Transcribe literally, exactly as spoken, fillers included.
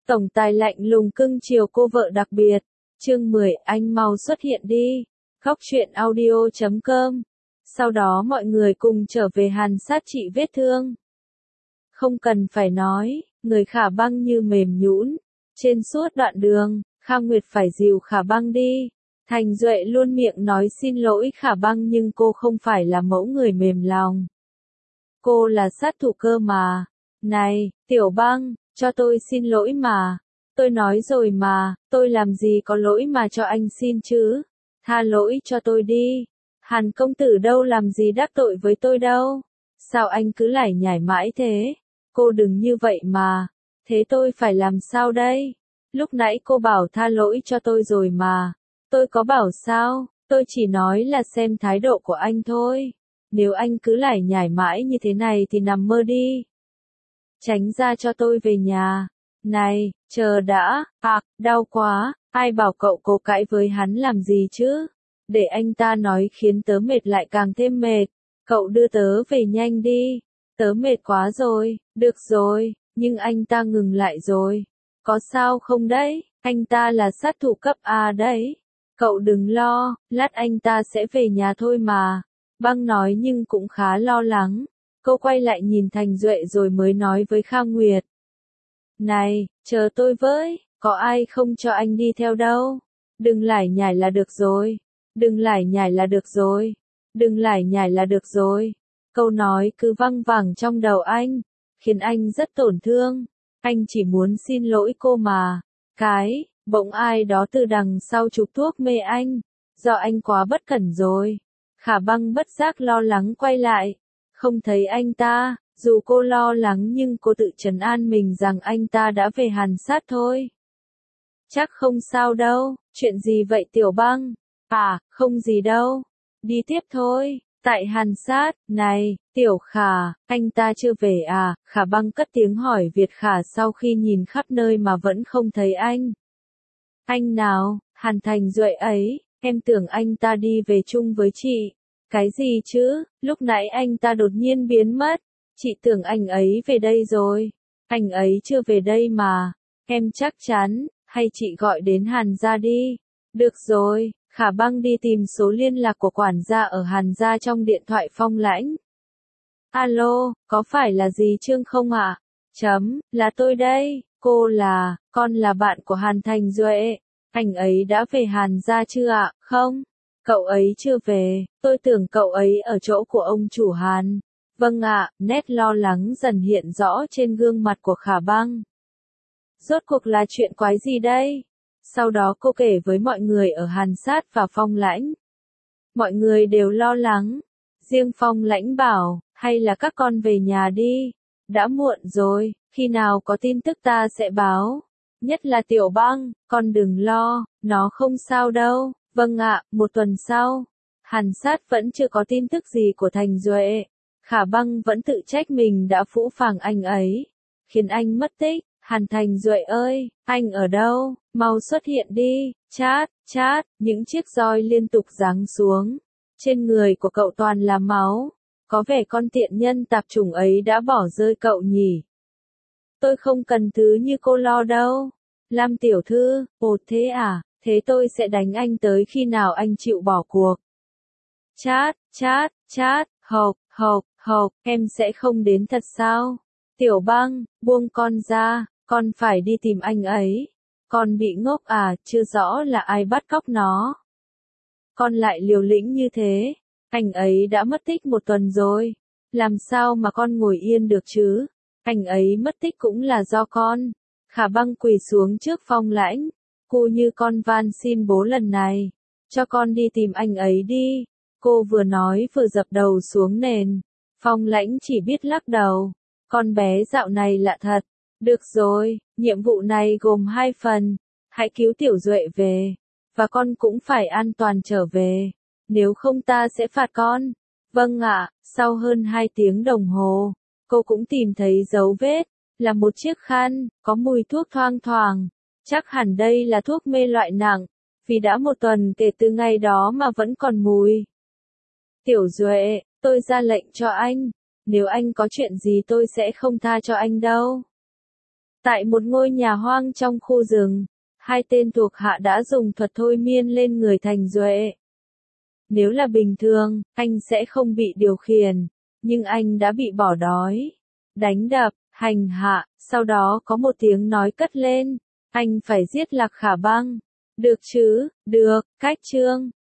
Tổng tài lạnh lùng cưng chiều cô vợ đặc biệt. Chương mười, anh mau xuất hiện đi. Góc truyện audio chấm com. Sau đó mọi người cùng trở về hàn sát trị vết thương. Không cần phải nói, người Khả Băng như mềm nhũn. Trên suốt đoạn đường, Kha Nguyệt phải dìu Khả Băng đi. Thành Duệ luôn miệng nói xin lỗi Khả Băng nhưng cô không phải là mẫu người mềm lòng. Cô là sát thủ cơ mà. Này, Tiểu Băng, cho tôi xin lỗi mà. Tôi nói rồi mà, tôi làm gì có lỗi mà cho anh xin chứ. Tha lỗi cho tôi đi. Hàn công tử đâu làm gì đắc tội với tôi đâu. Sao anh cứ lải nhải mãi thế? Cô đừng như vậy mà. Thế tôi phải làm sao đây? Lúc nãy cô bảo tha lỗi cho tôi rồi mà. Tôi có bảo sao? Tôi chỉ nói là xem thái độ của anh thôi. Nếu anh cứ lải nhải mãi như thế này thì nằm mơ đi. Tránh ra cho tôi về nhà. Này, chờ đã, ạc, đau quá, ai bảo cậu cố cãi với hắn làm gì chứ? Để anh ta nói khiến tớ mệt lại càng thêm mệt. Cậu đưa tớ về nhanh đi. Tớ mệt quá rồi, được rồi, nhưng anh ta ngừng lại rồi. Có sao không đấy? Anh ta là sát thủ cấp A đấy. Cậu đừng lo, lát anh ta sẽ về nhà thôi mà. Băng nói nhưng cũng khá lo lắng. Cô quay lại nhìn Thành Duệ rồi mới nói với Kha Nguyệt. Này, chờ tôi với, có ai không cho anh đi theo đâu. Đừng lải nhải là được rồi. Đừng lải nhải là được rồi. Đừng lải nhải là được rồi. Câu nói cứ văng vẳng trong đầu anh, khiến anh rất tổn thương. Anh chỉ muốn xin lỗi cô mà. Cái, bỗng ai đó từ đằng sau chụp thuốc mê anh. Do anh quá bất cẩn rồi. Khả Băng bất giác lo lắng quay lại. Không thấy anh ta, dù cô lo lắng nhưng cô tự trấn an mình rằng anh ta đã về hàn sát thôi. Chắc không sao đâu, chuyện gì vậy Tiểu Băng? À, không gì đâu. Đi tiếp thôi, tại hàn sát, này, Tiểu Khả, anh ta chưa về à? Khả Băng cất tiếng hỏi Việt Khả sau khi nhìn khắp nơi mà vẫn không thấy anh. Anh nào, Hàn Thành Duệ ấy, em tưởng anh ta đi về chung với chị. Cái gì chứ, lúc nãy anh ta đột nhiên biến mất. Chị tưởng anh ấy về đây rồi. Anh ấy chưa về đây mà. Em chắc chắn, hay chị gọi đến Hàn gia đi. Được rồi, Khả Băng đi tìm số liên lạc của quản gia ở Hàn gia trong điện thoại Phong Lãnh. Alo, có phải là dì Trương không ạ? À? Chấm, là tôi đây, cô là, con là bạn của Hàn Thành Duệ. Anh ấy đã về Hàn gia chưa ạ? À? Không, cậu ấy chưa về, tôi tưởng cậu ấy ở chỗ của ông chủ Hàn. Vâng ạ, nét lo lắng dần hiện rõ trên gương mặt của Khả Băng. Rốt cuộc là chuyện quái gì đây? Sau đó cô kể với mọi người ở Hàn sát và Phong Lãnh. Mọi người đều lo lắng. Riêng Phong Lãnh bảo, hay là các con về nhà đi. Đã muộn rồi, khi nào có tin tức ta sẽ báo. Nhất là Tiểu Băng, con đừng lo, nó không sao đâu. Vâng ạ, một tuần sau. Hàn sát vẫn chưa có tin tức gì của Thành Duệ. Khả Băng vẫn tự trách mình đã phũ phàng anh ấy, khiến anh mất tích. Hàn Thành Duệ ơi, anh ở đâu, mau xuất hiện đi. Chát, chát, những chiếc roi liên tục giáng xuống. Trên người của cậu toàn là máu. Có vẻ con tiện nhân tạp chủng ấy đã bỏ rơi cậu nhỉ. Tôi không cần thứ như cô lo đâu. Lam tiểu thư, ồ thế à, thế tôi sẽ đánh anh tới khi nào anh chịu bỏ cuộc. Chát, chát, chát, hộc, hộc, hộc, em sẽ không đến thật sao? Tiểu Băng, buông con ra, con phải đi tìm anh ấy. Con bị ngốc à, chưa rõ là ai bắt cóc nó. Con lại liều lĩnh như thế, anh ấy đã mất tích một tuần rồi. Làm sao mà con ngồi yên được chứ? Anh ấy mất tích cũng là do con. Khả Băng quỳ xuống trước Phong Lãnh. Cô như con van xin bố lần này. Cho con đi tìm anh ấy đi. Cô vừa nói vừa dập đầu xuống nền. Phong Lãnh chỉ biết lắc đầu. Con bé dạo này lạ thật. Được rồi, nhiệm vụ này gồm hai phần. Hãy cứu Tiểu Duệ về. Và con cũng phải an toàn trở về. Nếu không ta sẽ phạt con. Vâng ạ, sau hơn hai tiếng đồng hồ, cô cũng tìm thấy dấu vết. Là một chiếc khăn, có mùi thuốc thoang thoảng. Chắc hẳn đây là thuốc mê loại nặng. Vì đã một tuần kể từ ngày đó mà vẫn còn mùi. Tiểu Duệ, tôi ra lệnh cho anh. Nếu anh có chuyện gì tôi sẽ không tha cho anh đâu. Tại một ngôi nhà hoang trong khu rừng, hai tên thuộc hạ đã dùng thuật thôi miên lên người Thành Duệ. Nếu là bình thường, anh sẽ không bị điều khiển, nhưng anh đã bị bỏ đói, đánh đập, hành hạ, sau đó có một tiếng nói cất lên, anh phải giết Lạc Khả Băng. Được chứ, được, cách chương.